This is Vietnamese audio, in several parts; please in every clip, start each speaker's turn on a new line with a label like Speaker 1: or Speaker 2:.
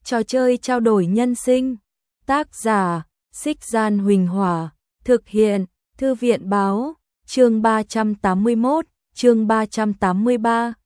Speaker 1: Trò chơi trao đổi nhân sinh. Tác giả: Xích Gian Huỳnh Hỏa. Thực hiện: Thư viện báo. Chương 381, chương 383,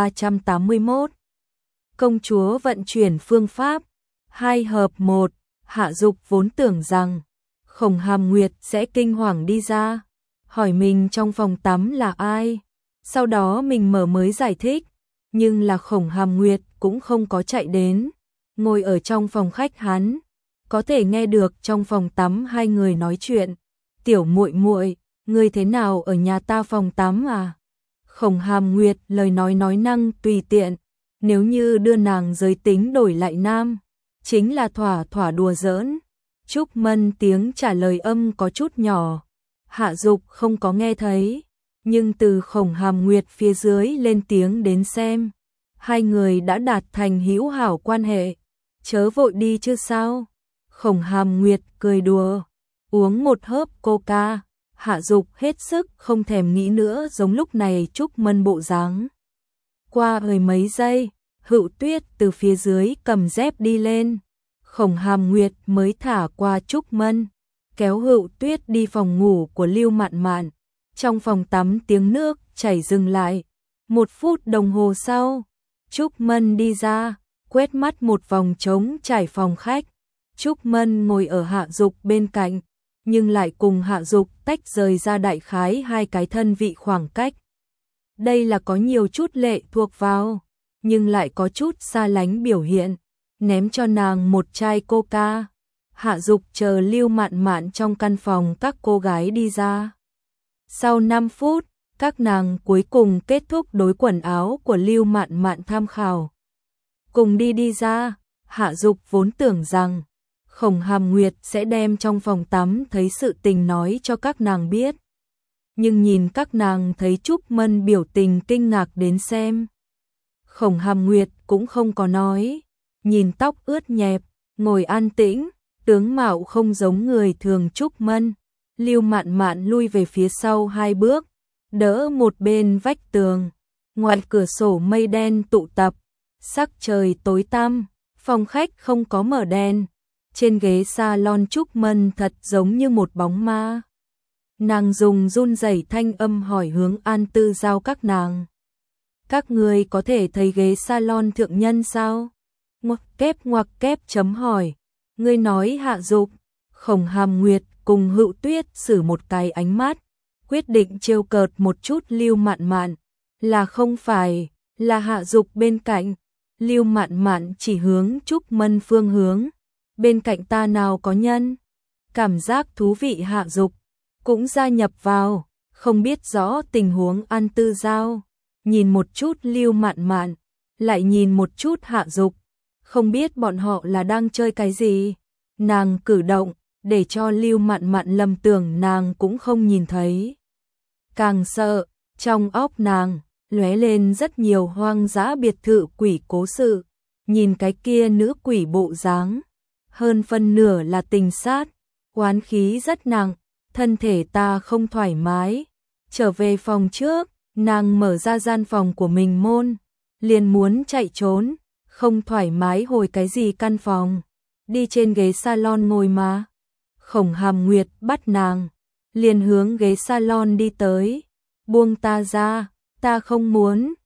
Speaker 1: 381. Công chúa vận chuyển phương pháp. 2 hợp 1. Hạ Dục vốn tưởng rằng Khổng Hàm Nguyệt sẽ kinh hoàng đi ra, hỏi mình trong phòng tắm là ai. Sau đó mình mở mới giải thích, nhưng là Khổng Hàm Nguyệt cũng không có chạy đến, ngồi ở trong phòng khách hắn, có thể nghe được trong phòng tắm hai người nói chuyện. Tiểu muội muội, ngươi thế nào ở nhà ta phòng tắm à? Khổng Hàm Nguyệt lời nói năng tùy tiện, nếu như đưa nàng giới tính đổi lại nam, chính là thỏa thỏa đùa giỡn. Trúc Mân tiếng trả lời âm có chút nhỏ, Hạ Dục không có nghe thấy, nhưng từ Khổng Hàm Nguyệt phía dưới lên tiếng đến xem, hai người đã đạt thành hữu hảo quan hệ, chớ vội đi chứ sao. Khổng Hàm Nguyệt cười đùa, uống một hớp coca. Hạ Dục hết sức không thèm nghĩ nữa, giống lúc này Trúc Mân bộ dáng. Qua mấy giây, Hựu Tuyết từ phía dưới cầm dép đi lên, Khổng Hàm Nguyệt mới thả qua Trúc Mân, kéo Hựu Tuyết đi phòng ngủ của Lưu Mạn Mạn. Trong phòng tắm tiếng nước chảy dừng lại. 1 phút đồng hồ sau, Trúc Mân đi ra, quét mắt một vòng trống trải phòng khách. Trúc Mân ngồi ở Hạ Dục bên cạnh, nhưng lại cùng Hạ Dục tách rời ra đại khái 2 cái thân vị khoảng cách. Đây là có nhiều chút lệ thuộc vào, nhưng lại có chút xa lánh biểu hiện, ném cho nàng một chai coca. Hạ Dục chờ Lưu Mạn Mạn trong căn phòng các cô gái đi ra. Sau 5 phút, các nàng cuối cùng kết thúc đối quần áo của Lưu Mạn Mạn tham khảo. Cùng đi ra, Hạ Dục vốn tưởng rằng Khổng Hàm Nguyệt sẽ đem trong phòng tắm thấy sự tình nói cho các nàng biết. Nhưng nhìn các nàng thấy Trúc Mân biểu tình kinh ngạc đến xem. Khổng Hàm Nguyệt cũng không có nói, nhìn tóc ướt nhẹp, ngồi an tĩnh, tướng mạo không giống người thường. Trúc Mân, Lưu Mạn Mạn lui về phía sau 2 bước, đỡ một bên vách tường. Ngoài cửa sổ mây đen tụ tập, sắc trời tối tăm, phòng khách không có mở đèn. Trên ghế salon Trúc Mân thật giống như một bóng ma. Nàng dùng run rẩy thanh âm hỏi hướng An Tư Giao các nàng. Các người có thể thấy ghế salon thượng nhân sao? Ngoặc kép chấm hỏi. Ngươi nói Hạ Dục. Khổng Hàm Nguyệt cùng Hựu Tuyết xử một cái ánh mắt, quyết định trêu cợt một chút Lưu Mạn Mạn. Là không phải, là Hạ Dục bên cạnh. Lưu Mạn Mạn chỉ hướng Trúc Mân phương hướng. Bên cạnh ta nào có nhân? Cảm giác thú vị. Hạ Dục cũng gia nhập vào, không biết rõ tình huống. An Tư Giao nhìn một chút Lưu Mạn Mạn, lại nhìn một chút Hạ Dục, không biết bọn họ là đang chơi cái gì. Nàng cử động để cho Lưu Mạn Mạn lầm tưởng nàng cũng không nhìn thấy. Càng sợ, trong óc nàng lóe lên rất nhiều hoang dã biệt thự quỷ cố sự. Nhìn cái kia nữ quỷ bộ dáng, hơn phân nửa là tình sát, oán khí rất nặng, thân thể ta không thoải mái. Trở về phòng trước, nàng mở ra gian phòng của mình môn, liền muốn chạy trốn, không thoải mái hồi cái gì căn phòng, đi trên ghế salon ngồi mà. Khổng Hàm Nguyệt bắt nàng, liền hướng ghế salon đi tới. Buông ta ra, ta không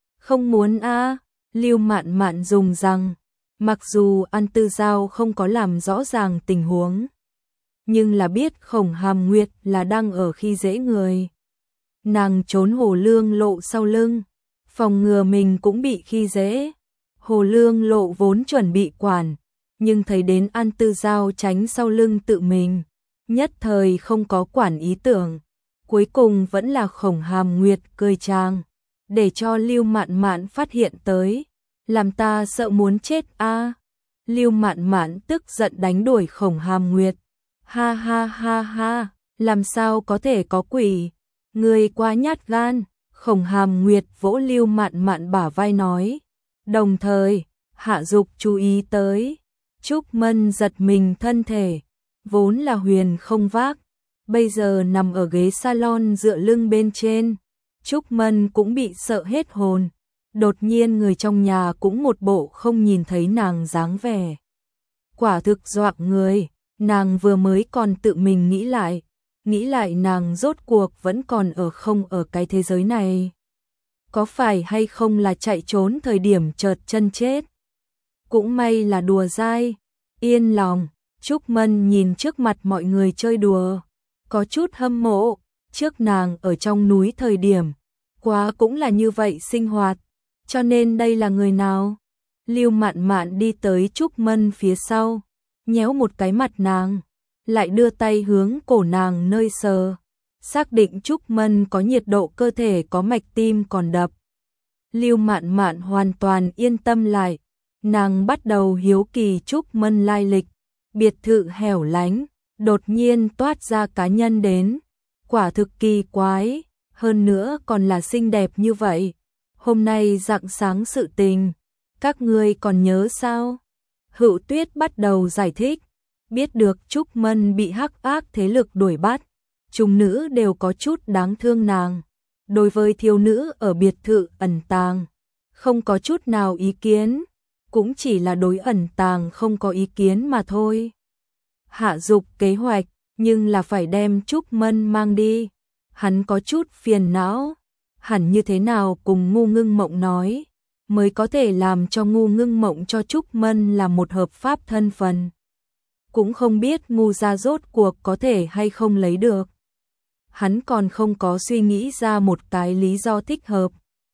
Speaker 1: muốn a. Lưu Mạn Mạn dùng rằng, mặc dù An Tư Giao không có làm rõ ràng tình huống, nhưng là biết Khổng Hàm Nguyệt là đang ở khi dễ người. Nàng trốn Hồ Lương Lộ sau lưng, phòng ngừa mình cũng bị khi dễ. Hồ Lương Lộ vốn chuẩn bị quản, nhưng thấy đến An Tư Giao tránh sau lưng tự mình, nhất thời không có quản ý tưởng. Cuối cùng vẫn là Khổng Hàm Nguyệt cười trang, để cho Lưu Mạn Mạn phát hiện tới. Làm ta sợ muốn chết a. Lưu Mạn Mạn tức giận đánh đuổi Khổng Hàm Nguyệt. Ha ha ha ha, làm sao có thể có quỷ, người quá nhát gan. Khổng Hàm Nguyệt vỗ Lưu Mạn Mạn bả vai nói. Đồng thời, Hạ Dục chú ý tới. Trúc Mân giật mình thân thể, vốn là huyền không vác, bây giờ nằm ở ghế salon dựa lưng bên trên. Trúc Mân cũng bị sợ hết hồn. Đột nhiên người trong nhà cũng một bộ không nhìn thấy nàng dáng vẻ. quả thực dọa người, nàng vừa mới còn tự mình nghĩ lại nàng rốt cuộc vẫn còn không ở cái thế giới này. Có phải hay không là chạy trốn thời điểm chợt chân chết? Cũng may là đùa dai, yên lòng. Trúc Mân nhìn trước mặt mọi người chơi đùa, có chút hâm mộ, trước nàng ở trong núi thời điểm, quá cũng là như vậy sinh hoạt, cho nên đây là người nào? Lưu Mạn Mạn đi tới Trúc Mân phía sau, nhéo một cái mặt nàng, lại đưa tay hướng cổ nàng nơi sờ, xác định Trúc Mân có nhiệt độ cơ thể có mạch tim còn đập. Lưu Mạn Mạn hoàn toàn yên tâm lại, nàng bắt đầu hiếu kỳ Trúc Mân lai lịch, biệt thự hẻo lánh, đột nhiên toát ra cá nhân đến, quả thực kỳ quái, hơn nữa còn là xinh đẹp như vậy. Hôm nay rạng sáng sự tình, các ngươi còn nhớ sao? Hữu Tuyết bắt đầu giải thích, biết được Trúc Mân bị hắc ác thế lực đuổi bắt, chúng nữ đều có chút đáng thương nàng. Đối với thiếu nữ ở biệt thự ẩn tàng, không có chút nào ý kiến, cũng chỉ là đối ẩn tàng không có ý kiến mà thôi. Hạ Dục kế hoạch, nhưng là phải đem Trúc Mân mang đi. Hắn có chút phiền não, hẳn như thế nào cùng Ngu Ngưng Mộng nói, mới có thể làm cho Ngu Ngưng Mộng cho Trúc Mân là một hợp pháp thân phận. Cũng không biết Ngu gia rốt cuộc có thể hay không lấy được. Hắn còn không có suy nghĩ ra một cái lý do thích hợp.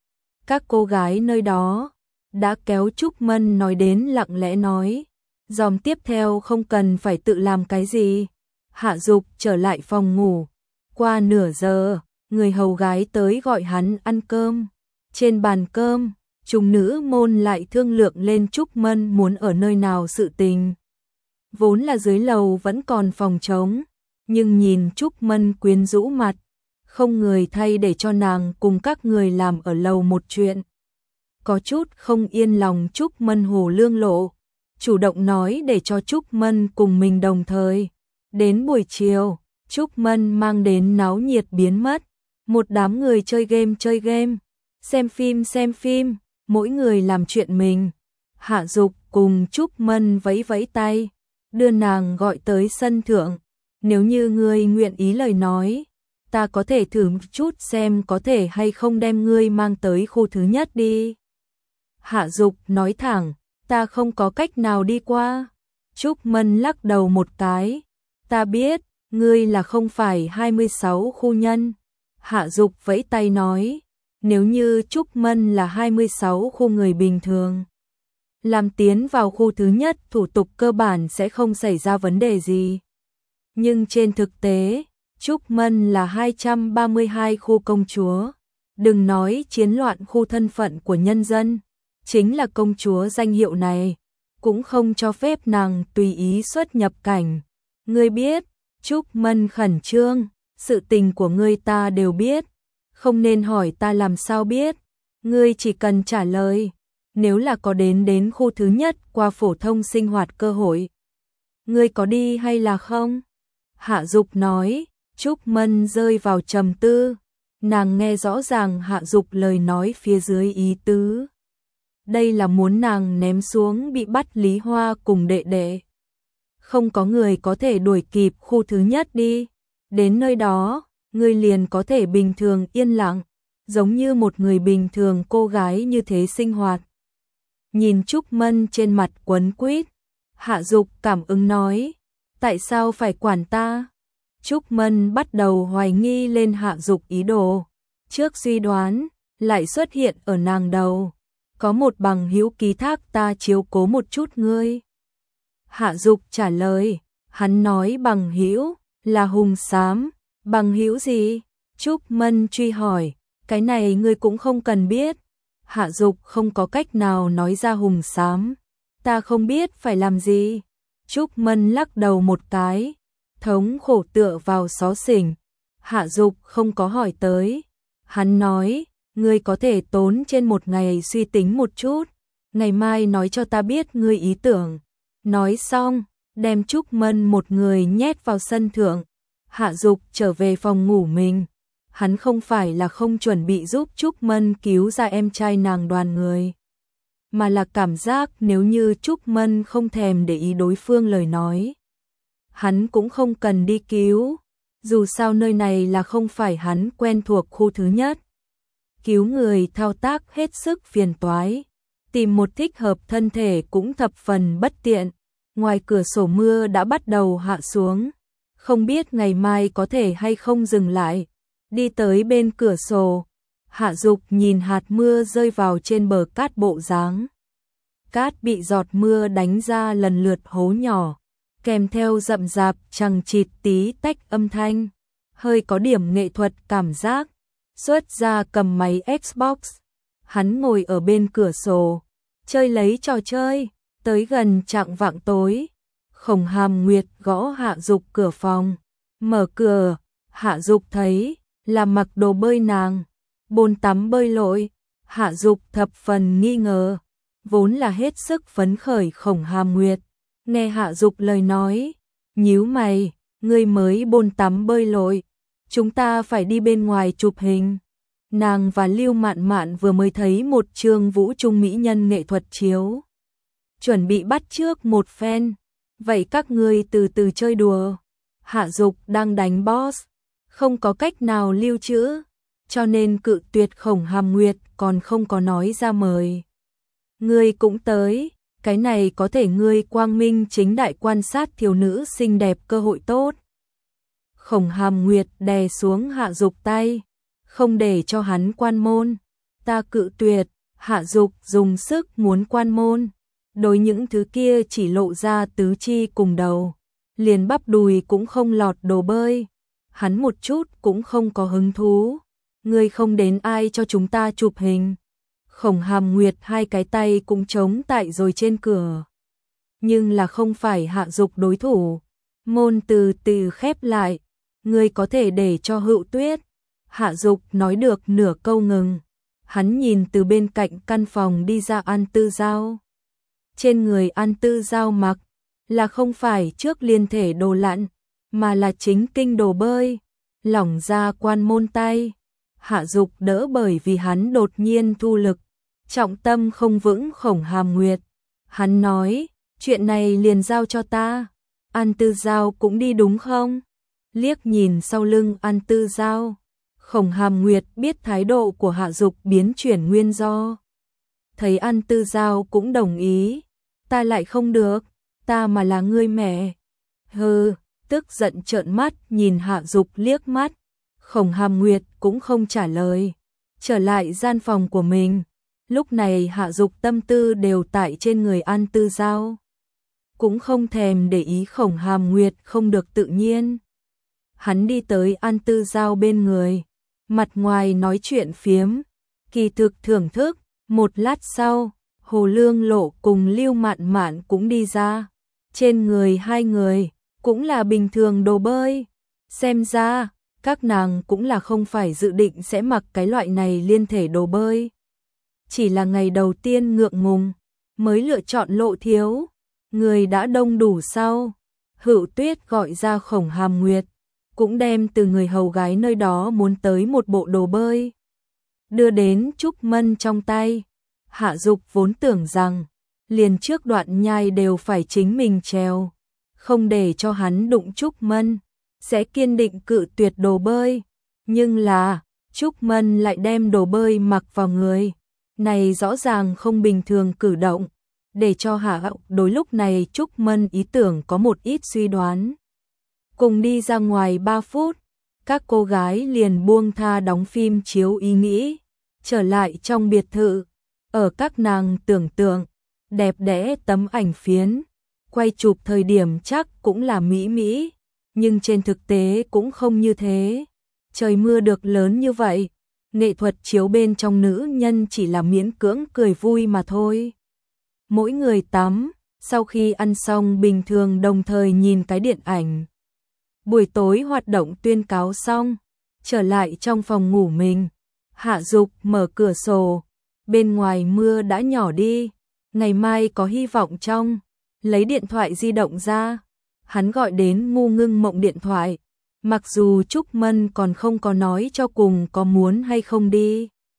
Speaker 1: Các cô gái nơi đó đã kéo Trúc Mân nói đến lặng lẽ nói, dòng tiếp theo không cần phải tự làm cái gì. Hạ Dục trở lại phòng ngủ, qua nửa giờ, người hầu gái tới gọi hắn ăn cơm. Trên bàn cơm, chúng nữ môn lại thương lượng lên Trúc Mân muốn ở nơi nào sự tình. Vốn là dưới lầu vẫn còn phòng trống, nhưng nhìn Trúc Mân quyến rũ mặt, không người thay để cho nàng cùng các người làm ở lầu một chuyện. Có chút không yên lòng Trúc Mân hồ lương lộ, chủ động nói để cho Trúc Mân cùng mình đồng thời. Đến buổi chiều, Trúc Mân mang đến náo nhiệt biến mất, một đám người chơi game, xem phim, mỗi người làm chuyện mình. Hạ Dục cùng Trúc Mân vẫy vẫy tay, đưa nàng gọi tới sân thượng. Nếu như ngươi nguyện ý lời nói, ta có thể thử một chút xem có thể hay không đem ngươi mang tới khu thứ nhất đi. Hạ Dục nói thẳng, ta không có cách nào đi qua. Trúc Mân lắc đầu một cái, ta biết, ngươi là không phải 26 khu nhân. Hạ Dục vẫy tay nói, nếu như Trúc Mân là 26 khu người bình thường, làm tiến vào khu thứ nhất thủ tục cơ bản sẽ không xảy ra vấn đề gì. Nhưng trên thực tế, Trúc Mân là 232 khu công chúa. Đừng nói chiến loạn khu thân phận của nhân dân, chính là công chúa danh hiệu này, cũng không cho phép nàng tùy ý xuất nhập cảnh. Ngươi biết, Trúc Mân khẩn trương, sự tình của ngươi ta đều biết, không nên hỏi ta làm sao biết, ngươi chỉ cần trả lời, nếu là có đến khu thứ nhất qua phổ thông sinh hoạt cơ hội, ngươi có đi hay là không? Hạ Dục nói. Trúc Mân rơi vào trầm tư, nàng nghe rõ ràng Hạ Dục lời nói phía dưới ý tứ. Đây là muốn nàng ném xuống bị bắt Lý Hoa cùng đệ đệ. Không có người có thể đuổi kịp khu thứ nhất đi, đến nơi đó, ngươi liền có thể bình thường yên lặng, giống như một người bình thường cô gái như thế sinh hoạt. Nhìn Trúc Mân trên mặt quấn quýt, Hạ Dục cảm ứng nói, tại sao phải quản ta? Trúc Mân bắt đầu hoài nghi lên Hạ Dục ý đồ, trước suy đoán, lại xuất hiện ở nàng đầu, có một bằng hữu ký thác ta chiếu cố một chút ngươi. Hạ Dục trả lời, hắn nói bằng hữu là Hùng Xám, bằng hữu gì? Trúc Mân truy hỏi, cái này ngươi cũng không cần biết. Hạ Dục không có cách nào nói ra Hùng Xám, ta không biết phải làm gì. Trúc Mân lắc đầu một cái, thống khổ tựa vào xó xỉnh. Hạ Dục không có hỏi tới. Hắn nói, ngươi có thể tốn trên một ngày suy tính một chút, ngày mai nói cho ta biết ngươi ý tưởng. Nói xong, đem Trúc Mân một người nhét vào sân thượng. Hạ Dục trở về phòng ngủ mình. Hắn không phải là không chuẩn bị giúp Trúc Mân cứu ra em trai nàng Đoàn người, mà là cảm giác nếu như Trúc Mân không thèm để ý đối phương lời nói. Hắn cũng không cần đi cứu, dù sao nơi này là không phải hắn quen thuộc khu thứ nhất. Cứu người thao tác hết sức phiền toái, tìm một thích hợp thân thể cũng thập phần bất tiện. Ngoài cửa sổ mưa đã bắt đầu hạ xuống, không biết ngày mai có thể hay không dừng lại. Đi tới bên cửa sổ, Hạ Dục nhìn hạt mưa rơi vào trên bờ cát bộ dáng. Cát bị giọt mưa đánh ra lần lượt hố nhỏ, kèm theo rậm rạp chằng chịt tí tách âm thanh, hơi có điểm nghệ thuật cảm giác. Xuất ra cầm máy Xbox, hắn ngồi ở bên cửa sổ, chơi lấy trò chơi. Tới gần chạng vạng tối, Khổng Hàm Nguyệt gõ Hạ Dục cửa phòng. Mở cửa, Hạ Dục thấy là mặc đồ bơi nàng, bồn tắm bơi lội. Hạ Dục thập phần nghi ngờ, vốn là hết sức phấn khởi Khổng Hàm Nguyệt. Nghe Hạ Dục lời nói, nhíu mày, ngươi mới bồn tắm bơi lội, chúng ta phải đi bên ngoài chụp hình. Nàng và Lưu Mạn Mạn vừa mới thấy một chương vũ trung mỹ nhân nghệ thuật chiếu, chuẩn bị bắt chước một phen. Vậy các ngươi từ từ chơi đùa. Hạ Dục đang đánh boss, không có cách nào lưu trữ, cho nên cự tuyệt Khổng Hàm Nguyệt còn không có nói ra mời. Ngươi cũng tới, cái này có thể ngươi quang minh chính đại quan sát thiếu nữ xinh đẹp cơ hội tốt. Khổng Hàm Nguyệt đè xuống Hạ Dục tay, không để cho hắn quan môn. Ta cự tuyệt. Hạ Dục dùng sức muốn quan môn. Đối những thứ kia chỉ lộ ra tứ chi cùng đầu, liền bắp đùi cũng không lọt đồ bơi, hắn một chút cũng không có hứng thú. Ngươi không đến ai cho chúng ta chụp hình. Khổng Hàm Nguyệt hai cái tay cũng chống tại rồi trên cửa, nhưng là không phải Hạ Dục đối thủ. Môn từ từ khép lại. Ngươi có thể để cho Hữu Tuyết. Hạ Dục nói được nửa câu ngừng. Hắn nhìn từ bên cạnh căn phòng đi ra An Tư Giao. Trên người An Tư Giao mặc là không phải trước liên thể đồ lặn, mà là chính kinh đồ bơi, lỏng ra quan môn tay. Hạ Dục đỡ bởi vì hắn đột nhiên thu lực, trọng tâm không vững Khổng Hàm Nguyệt. Hắn nói, chuyện này liền giao cho ta. An Tư Giao cũng đi đúng không? Liếc nhìn sau lưng An Tư Giao, Khổng Hàm Nguyệt biết thái độ của Hạ Dục biến chuyển nguyên do. Thấy An Tư Giao cũng đồng ý, ta lại không được, ta mà là ngươi mẹ. Hừ, tức giận trợn mắt nhìn Hạ Dục liếc mắt. Khổng Hàm Nguyệt cũng không trả lời, trở lại gian phòng của mình. Lúc này Hạ Dục tâm tư đều tại trên người An Tư Giao, cũng không thèm để ý Khổng Hàm Nguyệt không được tự nhiên. Hắn đi tới An Tư Giao bên người, mặt ngoài nói chuyện phiếm, kỳ thực thưởng thức. Một lát sau, Hồ Lương Lộ cùng Lưu Mạn Mạn cũng đi ra. Trên người hai người cũng là bình thường đồ bơi. Xem ra, các nàng cũng là không phải dự định sẽ mặc cái loại này liên thể đồ bơi. Chỉ là ngày đầu tiên ngượng ngùng, mới lựa chọn Lộ thiếu. Người đã đông đủ sau. Hữu Tuyết gọi ra Khổng Hàm Nguyệt, cũng đem từ người hầu gái nơi đó muốn tới một bộ đồ bơi, đưa đến Trúc Mân trong tay. Hạ Dục vốn tưởng rằng liền trước đoạn nhai đều phải chính mình trèo, không để cho hắn đụng Trúc Mân, sẽ kiên định cự tuyệt đồ bơi. Nhưng là Trúc Mân lại đem đồ bơi mặc vào người, này rõ ràng không bình thường cử động, để cho Hạ Hậu đối lúc này Trúc Mân ý tưởng có một ít suy đoán. Cùng đi ra ngoài 3 phút, các cô gái liền buông tha đóng phim chiếu ý nghĩ, trở lại trong biệt thự. Ở các nàng tưởng tượng, đẹp đẽ tấm ảnh phiến, quay chụp thời điểm chắc cũng là mỹ mỹ, nhưng trên thực tế cũng không như thế. Trời mưa được lớn như vậy, nghệ thuật chiếu bên trong nữ nhân chỉ là miễn cưỡng cười vui mà thôi. Mỗi người tắm, sau khi ăn xong bình thường đồng thời nhìn cái điện ảnh. Buổi tối hoạt động tuyên cáo xong, trở lại trong phòng ngủ mình. Hạ Dục mở cửa sổ, bên ngoài mưa đã nhỏ đi, ngày mai có hy vọng trong. Lấy điện thoại di động ra, hắn gọi đến Ngu Ngưng Mộng điện thoại. Mặc dù Trúc Mân còn không có nói cho cùng có muốn hay không đi,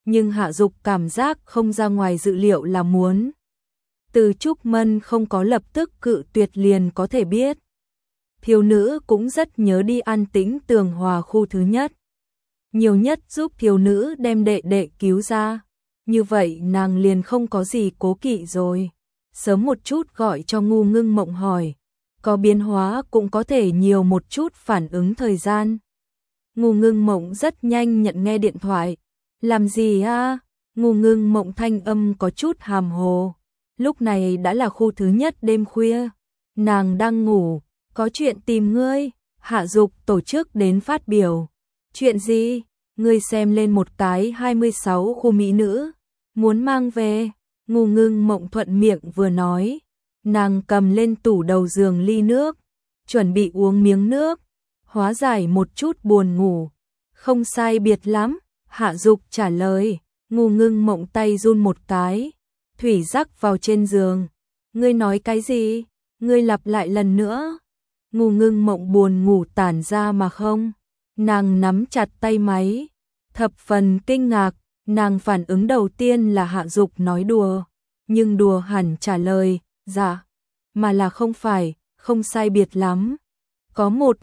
Speaker 1: Nhưng Hạ Dục cảm giác không ra ngoài dự liệu là muốn. Từ Trúc Mân không có lập tức cự tuyệt liền có thể biết. Thiếu nữ cũng rất nhớ đi an tĩnh Tường Hòa khu thứ nhất. Nhiều nhất giúp thiếu nữ đem đệ đệ cứu ra. Như vậy nàng liền không có gì cố kỵ rồi. Sớm một chút gọi cho Ngu Ngưng Mộng hỏi. Có biến hóa cũng có thể nhiều một chút phản ứng thời gian. Ngu Ngưng Mộng rất nhanh nhận nghe điện thoại. Làm gì a? Ngu Ngưng Mộng thanh âm có chút hàm hồ. Lúc này đã là khu thứ nhất đêm khuya. Nàng đang ngủ. Có chuyện tìm ngươi. Hạ Dục tổ chức đến phát biểu. Chuyện gì? Ngươi xem lên một cái 26 khu mỹ nữ. Muốn mang về. Ngu Ngưng Mộng thuận miệng vừa nói. Nàng cầm lên tủ đầu giường ly nước. Chuẩn bị uống miếng nước. Hóa giải một chút buồn ngủ. Không sai biệt lắm. Hạ Dục trả lời. Ngu Ngưng Mộng tay run một cái. Thủy rắc vào trên giường. Ngươi nói cái gì? Ngươi lặp lại lần nữa. Ngu Ngưng Mộng buồn ngủ tản ra mà không. Nàng nắm chặt tay máy. Thập phần kinh ngạc. Nàng phản ứng đầu tiên là Hạ Dục nói đùa. Nhưng đùa hẳn trả lời. Dạ. Mà là không phải. Không sai biệt lắm. Có một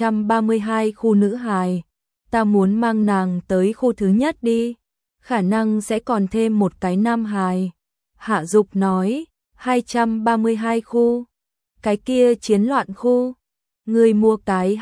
Speaker 1: 232 khu nữ hài. Ta muốn mang nàng tới khu thứ nhất đi. Khả năng sẽ còn thêm một cái nam hài. Hạ Dục nói. 232 khu. Cái kia chiến loạn khu. Người mua cái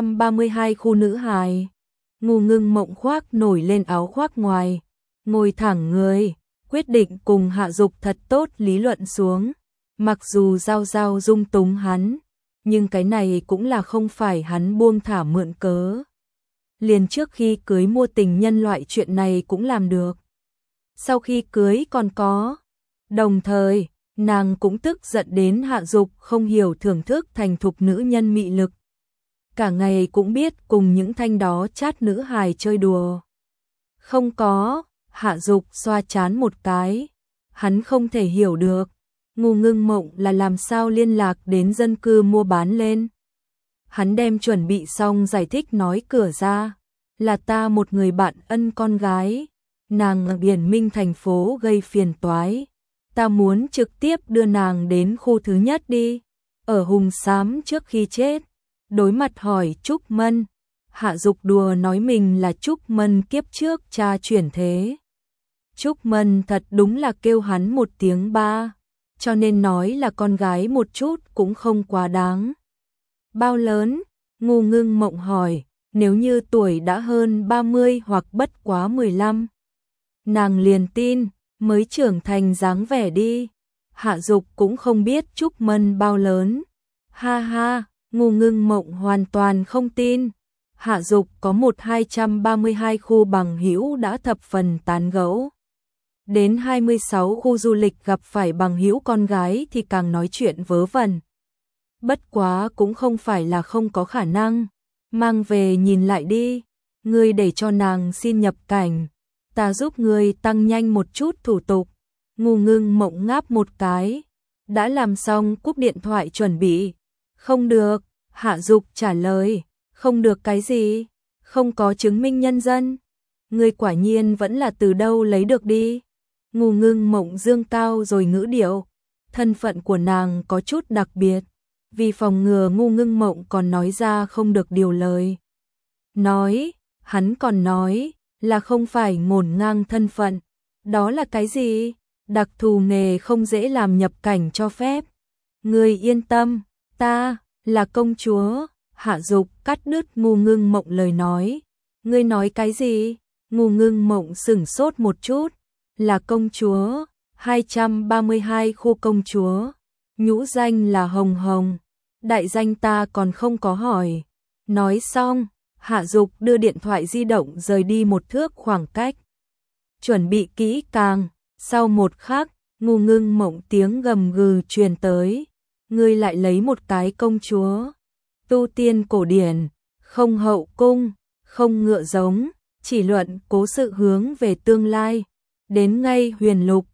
Speaker 1: 232 khu nữ hài. Ngu Ngưng Mộng khoác nổi lên áo khoác ngoài. Ngồi thẳng người. Quyết định cùng Hạ Dục thật tốt lý luận xuống. Mặc dù Giao Giao dung túng hắn. Nhưng cái này cũng là không phải hắn buông thả mượn cớ. Liền trước khi cưới mua tình nhân loại chuyện này cũng làm được. Sau khi cưới còn có. Đồng thời, nàng cũng tức giận đến Hạ Dục không hiểu thưởng thức thành thục nữ nhân mị lực. Cả ngày cũng biết cùng những thanh đó chát nữ hài chơi đùa. Không có, Hạ Dục xoa chán một cái. Hắn không thể hiểu được. Ngu Ngưng Mộng là làm sao liên lạc đến dân cư mua bán lên. Hắn đem chuẩn bị xong giải thích nói cửa ra. Là ta một người bạn ân con gái. Nàng ở Biển Minh thành phố gây phiền toái. Ta muốn trực tiếp đưa nàng đến khu thứ nhất đi. Ở Hùng Xám trước khi chết. Đối mặt hỏi Trúc Mân. Hạ Dục đùa nói mình là Trúc Mân kiếp trước cha chuyển thế. Trúc Mân thật đúng là kêu hắn một tiếng ba. Cho nên nói là con gái một chút cũng không quá đáng. Bao lớn? Ngu Ngưng Mộng hỏi. Nếu như tuổi đã hơn 30 hoặc bất quá 15. Nàng liền tin, mới trưởng thành dáng vẻ đi. Hạ Dục cũng không biết Trúc Mân bao lớn. Ha ha, Ngu Ngưng Mộng hoàn toàn không tin. Hạ Dục có một 232 khu bằng hữu đã thập phần tán gẫu. Đến 26 khu du lịch gặp phải bằng hữu con gái thì càng nói chuyện vớ vẩn. Bất quá cũng không phải là không có khả năng. Mang về nhìn lại đi. Ngươi để cho nàng xin nhập cảnh. Ta giúp ngươi tăng nhanh một chút thủ tục. Ngu Ngưng Mộng ngáp một cái. Đã làm xong cúp điện thoại chuẩn bị. Không được. Hạ Dục trả lời. Không được cái gì? Không có chứng minh nhân dân. Ngươi quả nhiên vẫn là từ đâu lấy được đi. Ngu Ngưng Mộng dương cao rồi ngữ điệu. Thân phận của nàng có chút đặc biệt. Vì phòng ngừa Ngu Ngưng Mộng còn nói ra không được điều lời. Nói, hắn còn nói là không phải ngổn ngang thân phận. Đó là cái gì? Đặc thù nghề không dễ làm nhập cảnh cho phép. Ngươi yên tâm, ta là công chúa. Hạ Dục cắt đứt Ngu Ngưng Mộng lời nói. Ngươi nói cái gì? Ngu Ngưng Mộng sửng sốt một chút. Là công chúa, 232 khu công chúa. Nhũ danh là Hồng Hồng. Đại danh ta còn không có hỏi. Nói xong, Hạ Dục đưa điện thoại di động rời đi một thước khoảng cách. Chuẩn bị kỹ càng. Sau một khắc, Ngu Ngưng Mộng tiếng gầm gừ truyền tới. Ngươi lại lấy một cái công chúa. Tu tiên cổ điển, không hậu cung, không ngựa giống, chỉ luận cố sự hướng về tương lai. Đến ngay huyền lục,